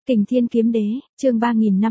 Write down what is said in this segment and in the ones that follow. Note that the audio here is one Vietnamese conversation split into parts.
Kình Thiên Kiếm Đế, chương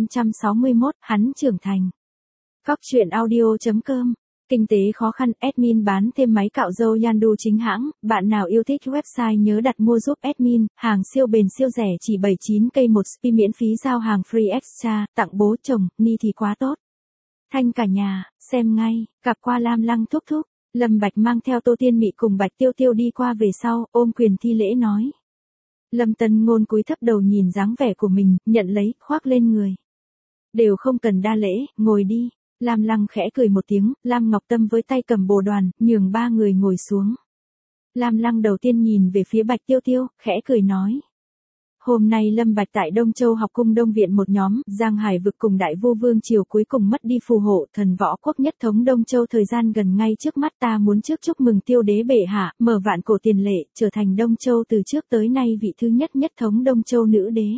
3561, hắn trưởng thành. Cóc truyện audio.com. Kinh tế khó khăn, admin bán thêm máy cạo râu Yandu chính hãng, bạn nào yêu thích website nhớ đặt mua giúp admin, hàng siêu bền siêu rẻ chỉ 79k một spi miễn phí giao hàng free extra, tặng bố chồng, ni thì quá tốt. Thanh cả nhà, xem ngay, gặp qua Lam Lăng thúc thúc, Lâm Bạch mang theo Tô Tiên Mị cùng Bạch Tiêu Tiêu đi qua về sau, ôm quyền thi lễ nói. Lâm Tân Ngôn cúi thấp đầu nhìn dáng vẻ của mình, nhận lấy, khoác lên người. Đều không cần đa lễ, ngồi đi. Lam Lăng khẽ cười một tiếng, Lam Ngọc Tâm với tay cầm bồ đoàn, nhường ba người ngồi xuống. Lam Lăng đầu tiên nhìn về phía Bạch Tiêu Tiêu, khẽ cười nói. Hôm nay Lâm Bạch tại Đông Châu học cung Đông Viện một nhóm, Giang Hải vực cùng Đại Vu Vương Triều cuối cùng mất đi phù hộ, thần võ quốc nhất thống Đông Châu thời gian gần ngay trước mắt, ta muốn trước chúc mừng Tiêu đế bệ hạ, mở vạn cổ tiền lệ, trở thành Đông Châu từ trước tới nay vị thứ nhất nhất thống Đông Châu nữ đế.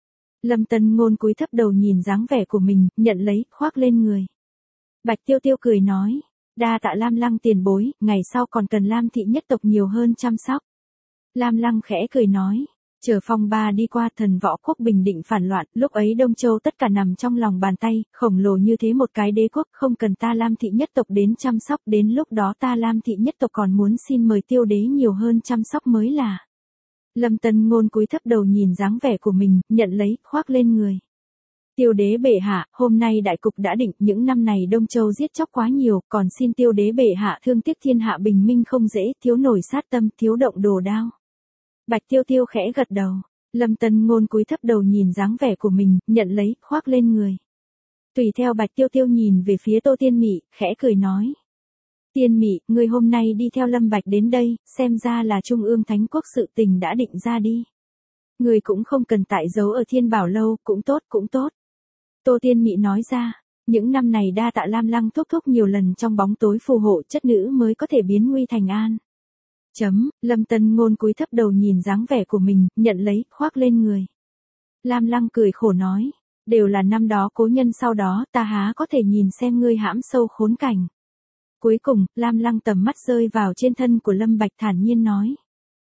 Lâm Tân Ngôn cúi thấp đầu nhìn dáng vẻ của mình, nhận lấy, khoác lên người. Bạch Tiêu Tiêu cười nói, đa tạ Lam Lăng tiền bối, ngày sau còn cần Lam thị nhất tộc nhiều hơn chăm sóc. Lam Lăng khẽ cười nói. Chờ phong ba đi qua, thần võ quốc bình định phản loạn, lúc ấy Đông Châu tất cả nằm trong lòng bàn tay, khổng lồ như thế một cái đế quốc, không cần ta Lam thị nhất tộc đến chăm sóc, đến lúc đó ta Lam thị nhất tộc còn muốn xin mời Tiêu đế nhiều hơn chăm sóc mới là. Lâm Tân Ngôn cúi thấp đầu nhìn dáng vẻ của mình, nhận lấy, khoác lên người. Tiêu đế bệ hạ, hôm nay đại cục đã định, những năm này Đông Châu giết chóc quá nhiều, còn xin Tiêu đế bệ hạ thương tiếc thiên hạ bình minh không dễ, thiếu nổi sát tâm, thiếu động đồ đao. Bạch Tiêu Tiêu khẽ gật đầu. Lâm Tân Ngôn cúi thấp đầu nhìn dáng vẻ của mình, nhận lấy, khoác lên người. Tùy theo Bạch Tiêu Tiêu nhìn về phía Tô Tiên Mị, khẽ cười nói. Tiên Mị, ngươi hôm nay đi theo Lâm Bạch đến đây, xem ra là Trung ương Thánh Quốc sự tình đã định ra đi. Ngươi cũng không cần tại giấu ở Thiên Bảo Lâu, cũng tốt cũng tốt. Tô Tiên Mị nói ra. Những năm này đa tạ Lam Lăng thúc thúc nhiều lần trong bóng tối phù hộ chất nữ mới có thể biến nguy thành an. Lâm Tân Ngôn cúi thấp đầu nhìn dáng vẻ của mình, nhận lấy, khoác lên người. Lam Lăng cười khổ nói, đều là năm đó cố nhân sau đó, ta há có thể nhìn xem ngươi hãm sâu khốn cảnh. Cuối cùng, Lam Lăng tầm mắt rơi vào trên thân của Lâm Bạch thản nhiên nói.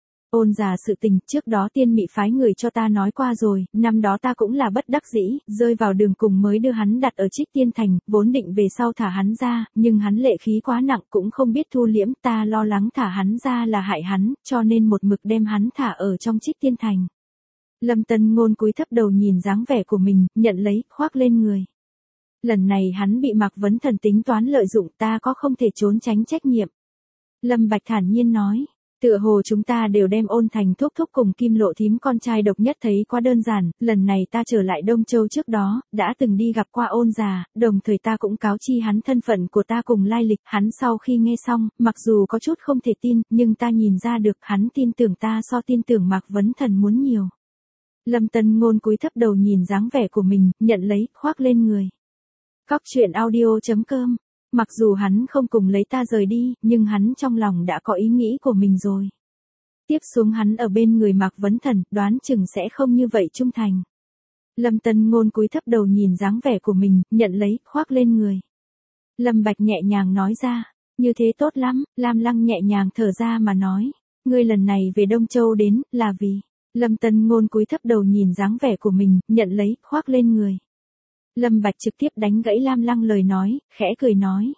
Ôn già sự tình, trước đó Tiên Mị phái người cho ta nói qua rồi, năm đó ta cũng là bất đắc dĩ, rơi vào đường cùng mới đưa hắn đặt ở Trích Tiên Thành, vốn định về sau thả hắn ra, nhưng hắn lệ khí quá nặng cũng không biết thu liễm, ta lo lắng thả hắn ra là hại hắn, cho nên một mực đem hắn thả ở trong Trích Tiên Thành. Lâm Tân Ngôn cúi thấp đầu nhìn dáng vẻ của mình, nhận lấy, khoác lên người. Lần này hắn bị Mạc Vấn Thần tính toán lợi dụng, ta có không thể trốn tránh trách nhiệm. Lâm Bạch thản nhiên nói. Tựa hồ chúng ta đều đem Ôn Thành thúc thúc cùng Kim Lộ thím con trai độc nhất thấy quá đơn giản, lần này ta trở lại Đông Châu trước đó, đã từng đi gặp qua Ôn già, đồng thời ta cũng cáo chi hắn thân phận của ta cùng lai lịch, hắn sau khi nghe xong, mặc dù có chút không thể tin, nhưng ta nhìn ra được hắn tin tưởng ta so tin tưởng Mạc Vấn Thần muốn nhiều. Lâm Tân Ngôn cúi thấp đầu nhìn dáng vẻ của mình, nhận lấy, khoác lên người. Cóc truyện audio.com. Mặc dù hắn không cùng lấy ta rời đi, nhưng hắn trong lòng đã có ý nghĩ của mình rồi. Tiếp xuống hắn ở bên người Mạc Vấn Thần, đoán chừng sẽ không như vậy trung thành. Lâm Tân Ngôn cúi thấp đầu nhìn dáng vẻ của mình, nhận lấy, khoác lên người. Lâm Bạch nhẹ nhàng nói ra, như thế tốt lắm, Lam Lăng nhẹ nhàng thở ra mà nói, ngươi lần này về Đông Châu đến, là vì. Lâm Tân Ngôn cúi thấp đầu nhìn dáng vẻ của mình, nhận lấy, khoác lên người. Lâm Bạch trực tiếp đánh gãy Lam Lăng lời nói, khẽ cười nói.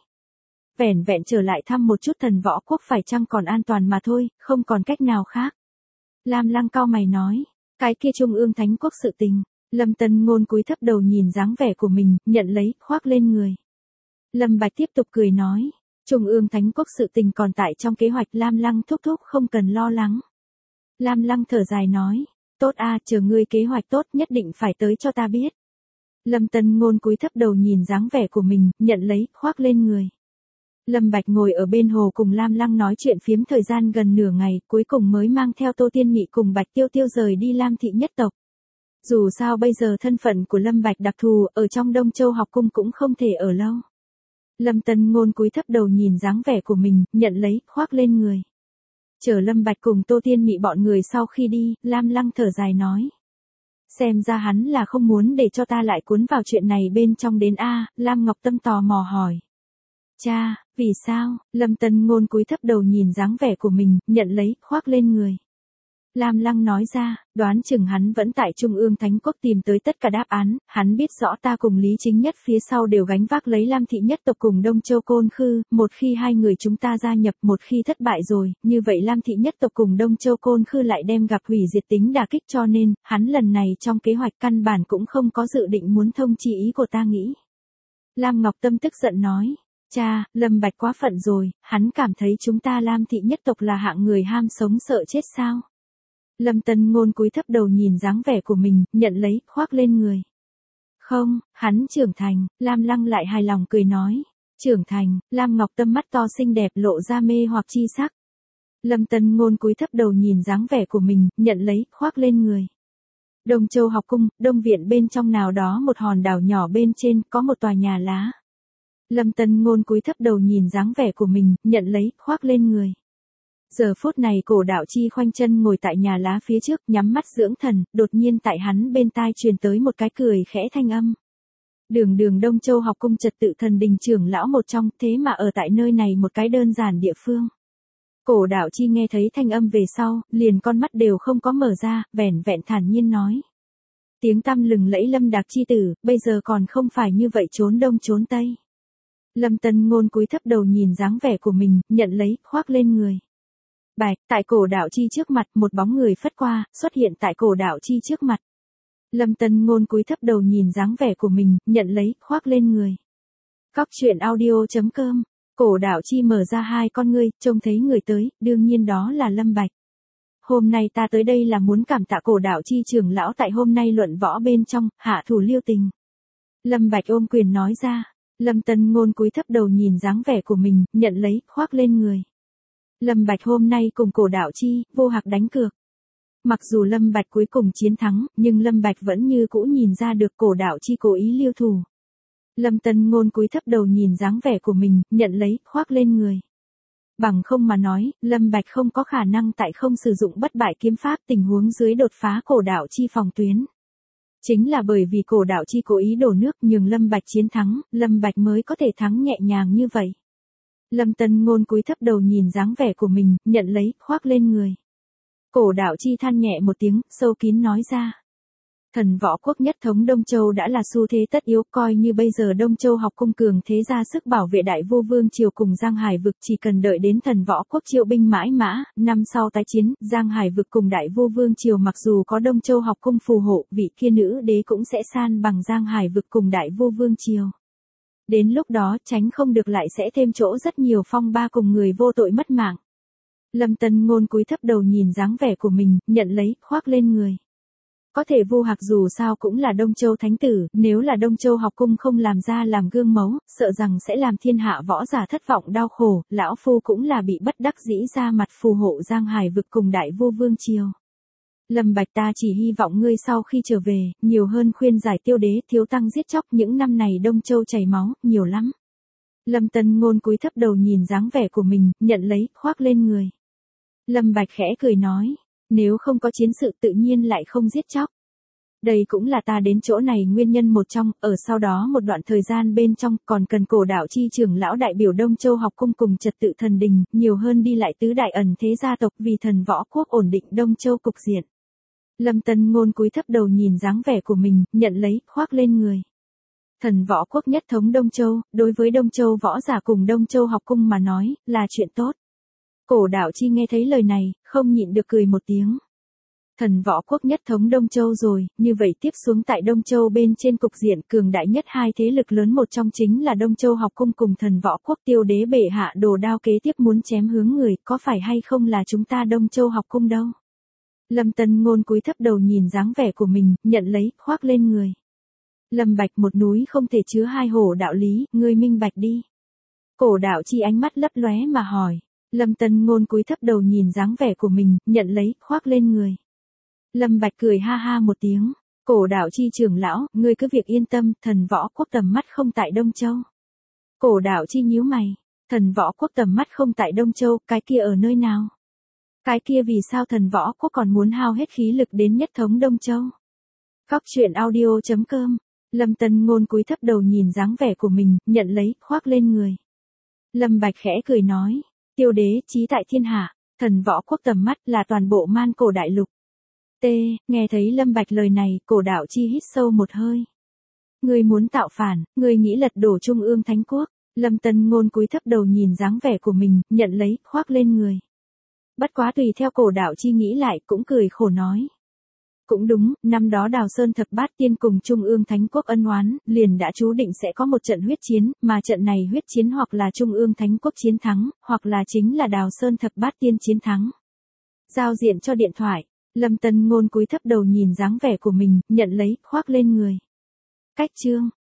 Vẻn vẹn trở lại thăm một chút thần võ quốc phải chăng còn an toàn mà thôi, không còn cách nào khác. Lam Lăng cau mày nói, cái kia Trung ương Thánh Quốc sự tình. Lâm Tân Ngôn cúi thấp đầu nhìn dáng vẻ của mình, nhận lấy, khoác lên người. Lâm Bạch tiếp tục cười nói, Trung ương Thánh Quốc sự tình còn tại trong kế hoạch, Lam Lăng thúc thúc không cần lo lắng. Lam Lăng thở dài nói, tốt a, chờ ngươi kế hoạch tốt nhất định phải tới cho ta biết. Lâm Tân Ngôn cúi thấp đầu nhìn dáng vẻ của mình, nhận lấy, khoác lên người. Lâm Bạch ngồi ở bên hồ cùng Lam Lăng nói chuyện phiếm thời gian gần nửa ngày, cuối cùng mới mang theo Tô Tiên Mị cùng Bạch Tiêu Tiêu rời đi Lam thị nhất tộc. Dù sao bây giờ thân phận của Lâm Bạch đặc thù, ở trong Đông Châu học cung cũng không thể ở lâu. Lâm Tân Ngôn cúi thấp đầu nhìn dáng vẻ của mình, nhận lấy, khoác lên người. Chờ Lâm Bạch cùng Tô Tiên Mị bọn người sau khi đi, Lam Lăng thở dài nói. Xem ra hắn là không muốn để cho ta lại cuốn vào chuyện này bên trong đến a. Lam Ngọc Tâm tò mò hỏi. Cha, vì sao? Lâm Tân Ngôn cúi thấp đầu nhìn dáng vẻ của mình, nhận lấy, khoác lên người. Lam Lăng nói ra, đoán chừng hắn vẫn tại Trung ương Thánh Quốc tìm tới tất cả đáp án, hắn biết rõ ta cùng Lý Chính Nhất phía sau đều gánh vác lấy Lam thị nhất tộc cùng Đông Châu Côn Khư, một khi hai người chúng ta gia nhập, một khi thất bại rồi, như vậy Lam thị nhất tộc cùng Đông Châu Côn Khư lại đem gặp hủy diệt tính đả kích, cho nên, hắn lần này trong kế hoạch căn bản cũng không có dự định muốn thông chi ý của ta nghĩ. Lam Ngọc Tâm tức giận nói. Cha, Lâm Bạch quá phận rồi, hắn cảm thấy chúng ta Lam thị nhất tộc là hạng người ham sống sợ chết sao? Lâm Tân Ngôn cúi thấp đầu nhìn dáng vẻ của mình, nhận lấy, khoác lên người. Không, hắn trưởng thành, Lam Lăng lại hài lòng cười nói. Trưởng thành, Lam Ngọc Tâm mắt to xinh đẹp lộ ra mê hoặc chi sắc. Lâm Tân Ngôn cúi thấp đầu nhìn dáng vẻ của mình, nhận lấy, khoác lên người. Đông Châu học cung, Đông viện bên trong nào đó một hòn đảo nhỏ bên trên, có một tòa nhà lá. Lâm Tân Ngôn cúi thấp đầu nhìn dáng vẻ của mình, nhận lấy, khoác lên người. Giờ phút này Cổ Đạo Chi khoanh chân ngồi tại nhà lá phía trước, nhắm mắt dưỡng thần, đột nhiên tại hắn bên tai truyền tới một cái cười khẽ thanh âm. Đường Đông Châu học cung trật tự thần đình trưởng lão một trong, thế mà ở tại nơi này một cái đơn giản địa phương. Cổ Đạo Chi nghe thấy thanh âm về sau, liền con mắt đều không có mở ra, vẻn vẹn thản nhiên nói. Tiếng tăm lừng lẫy Lâm Đạc chi tử, bây giờ còn không phải như vậy trốn đông trốn tây. Lâm Tân Ngôn cúi thấp đầu nhìn dáng vẻ của mình, nhận lấy, khoác lên người. Bạch, tại Cổ Đạo Chi trước mặt, một bóng người phất qua, xuất hiện tại Cổ Đạo Chi trước mặt. Lâm Tân Ngôn cúi thấp đầu nhìn dáng vẻ của mình, nhận lấy, khoác lên người. Cóc truyện audio.com. Cổ Đạo Chi mở ra hai con ngươi, trông thấy người tới, đương nhiên đó là Lâm Bạch. Hôm nay ta tới đây là muốn cảm tạ Cổ Đạo Chi trưởng lão tại hôm nay luận võ bên trong, hạ thủ lưu tình. Lâm Bạch ôm quyền nói ra. Lâm Tân Ngôn cúi thấp đầu nhìn dáng vẻ của mình, nhận lấy, khoác lên người. Lâm Bạch hôm nay cùng Cổ Đạo Chi, vô hạc đánh cược. Mặc dù Lâm Bạch cuối cùng chiến thắng, nhưng Lâm Bạch vẫn như cũ nhìn ra được Cổ Đạo Chi cố ý lưu thủ. Lâm Tân Ngôn cúi thấp đầu nhìn dáng vẻ của mình, nhận lấy, khoác lên người. Bằng không mà nói, Lâm Bạch không có khả năng tại không sử dụng bất bại kiếm pháp tình huống dưới đột phá Cổ Đạo Chi phòng tuyến. Chính là bởi vì Cổ Đạo Chi cố ý đổ nước nhường Lâm Bạch chiến thắng, Lâm Bạch mới có thể thắng nhẹ nhàng như vậy. Lâm Tân Ngôn cúi thấp đầu nhìn dáng vẻ của mình, nhận lấy, khoác lên người. Cổ Đạo Chi than nhẹ một tiếng, sâu kín nói ra. Thần võ quốc nhất thống Đông Châu đã là xu thế tất yếu, coi như bây giờ Đông Châu học cung cường thế ra sức bảo vệ Đại Vô Vương triều cùng Giang Hải vực, chỉ cần đợi đến thần võ quốc triệu binh mãi mã, năm sau tái chiến, Giang Hải vực cùng Đại Vô Vương triều mặc dù có Đông Châu học cung phù hộ, vị kia nữ đế cũng sẽ san bằng Giang Hải vực cùng Đại Vô Vương triều. Đến lúc đó tránh không được lại sẽ thêm chỗ rất nhiều phong ba cùng người vô tội mất mạng. Lâm Tân Ngôn cúi thấp đầu nhìn dáng vẻ của mình, nhận lấy, khoác lên người. Có thể Vô Hạc dù sao cũng là Đông Châu thánh tử, nếu là Đông Châu học cung không làm ra làm gương mẫu, sợ rằng sẽ làm thiên hạ võ giả thất vọng đau khổ, lão phu cũng là bị bất đắc dĩ ra mặt phù hộ Giang Hải vực cùng Đại Vô Vương triều. Lâm Bạch ta chỉ hy vọng ngươi sau khi trở về, nhiều hơn khuyên giải Tiêu đế thiếu tăng giết chóc, những năm này Đông Châu chảy máu, nhiều lắm. Lâm Tân Ngôn cúi thấp đầu nhìn dáng vẻ của mình, nhận lấy, khoác lên người. Lâm Bạch khẽ cười nói, nếu không có chiến sự tự nhiên lại không giết chóc. Đây cũng là ta đến chỗ này nguyên nhân một trong, ở sau đó một đoạn thời gian bên trong, còn cần Cổ Đạo Chi trưởng lão đại biểu Đông Châu học cung cùng trật tự thần đình, nhiều hơn đi lại tứ đại ẩn thế gia tộc vì thần võ quốc ổn định Đông Châu cục diện. Lâm Tân Ngôn cúi thấp đầu nhìn dáng vẻ của mình, nhận lấy, khoác lên người. Thần võ quốc nhất thống Đông Châu, đối với Đông Châu võ giả cùng Đông Châu học cung mà nói, là chuyện tốt. Cổ Đạo Chi nghe thấy lời này, không nhịn được cười một tiếng. Thần võ quốc nhất thống Đông Châu rồi, như vậy tiếp xuống tại Đông Châu bên trên cục diện cường đại nhất hai thế lực lớn một trong chính là Đông Châu học cung cùng thần võ quốc. Tiêu đế bệ hạ đồ đao kế tiếp muốn chém hướng người, có phải hay không là chúng ta Đông Châu học cung đâu. Lâm Tân Ngôn cúi thấp đầu nhìn dáng vẻ của mình, nhận lấy, khoác lên người. Lâm Bạch một núi không thể chứa hai hổ đạo lý, ngươi minh bạch đi. Cổ Đạo Chi ánh mắt lấp lóe mà hỏi. Lâm Tân Ngôn cúi thấp đầu nhìn dáng vẻ của mình, nhận lấy, khoác lên người. Lâm Bạch cười ha ha một tiếng. Cổ Đạo Chi trưởng lão, ngươi cứ việc yên tâm, thần võ quốc tầm mắt không tại Đông Châu. Cổ Đạo Chi nhíu mày. Thần võ quốc tầm mắt không tại Đông Châu, cái kia ở nơi nào? Cái kia vì sao thần võ quốc còn muốn hao hết khí lực đến nhất thống Đông Châu? Cóc truyện audio.com. Lâm Tân Ngôn cúi thấp đầu nhìn dáng vẻ của mình, nhận lấy, khoác lên người. Lâm Bạch khẽ cười nói. Tiêu đế chí tại thiên hạ, Thần võ quốc tầm mắt là toàn bộ man cổ đại lục. T, nghe thấy Lâm Bạch lời này, Cổ Đạo Chi hít sâu một hơi. Ngươi muốn tạo phản, ngươi nghĩ lật đổ Trung ương Thánh Quốc. Lâm Tân Ngôn cúi thấp đầu nhìn dáng vẻ của mình, nhận lấy, khoác lên người. Bất quá tùy theo Cổ Đạo Chi nghĩ lại, cũng cười khổ nói. Cũng đúng, năm đó Đào Sơn Thập Bát Tiên cùng Trung ương Thánh Quốc ân oán, liền đã chú định sẽ có một trận huyết chiến, mà trận này huyết chiến hoặc là Trung ương Thánh Quốc chiến thắng, hoặc là chính là Đào Sơn Thập Bát Tiên chiến thắng. Giao diện cho điện thoại, Lâm Tân Ngôn cúi thấp đầu nhìn dáng vẻ của mình, nhận lấy, khoác lên người. Cách chương.